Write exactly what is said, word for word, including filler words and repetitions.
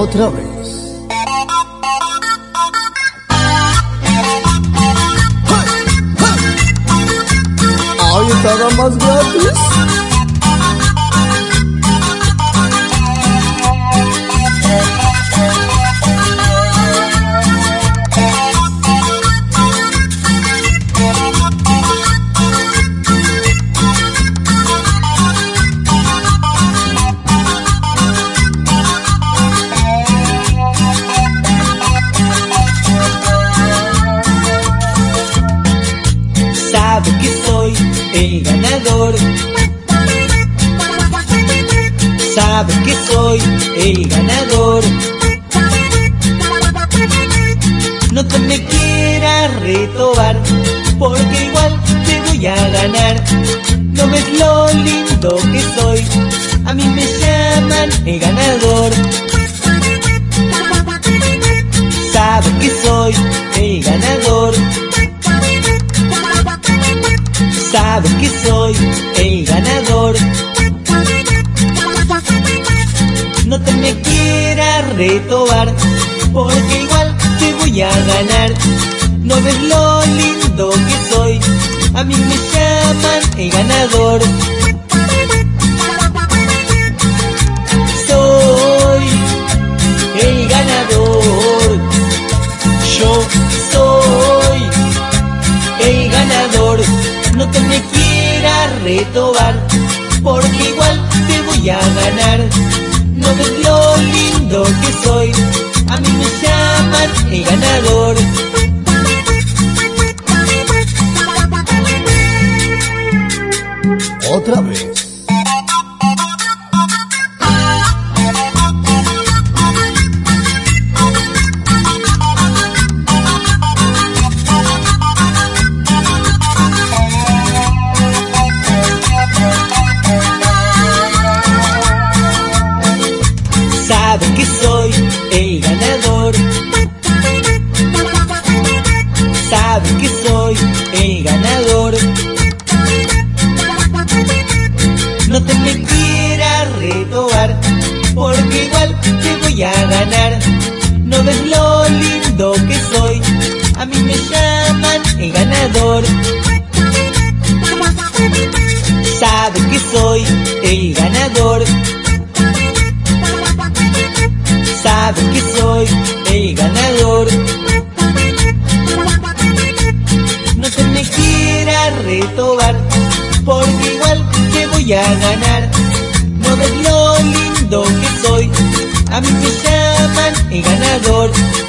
Otra vez. Ahí estará más gratis. Sabe que soy el ganador. Sabe que soy el ganador. No te me quieras retobar, porque igual te voy a ganar. ¿No ves lo lindo que soy? A mí me llaman el ganador. Sabe que soy el ganador. Sabe que soy el ganador. No te me quieras retobar, porque igual te voy a ganar. ¿No ves lo lindo que soy? A mí me llaman el ganador. Soy el ganador. Yo soy el ganador. No te me quieras retobar, porque igual te voy a ganar. ¿No ves lo lindo que soy? A mí me llaman el ganador. Otra vez. Sabe que soy el ganador. Sabe que soy el ganador. No te me quieras retobar, porque igual te voy a ganar. ¿No ves lo lindo que soy? A mí me llaman el ganador. Sabe que soy el ganador. Sabe que soy el ganador. No te me quieras retobar, porque igual te voy a ganar. ¿No ves lo lindo que soy? A mí me llaman el ganador.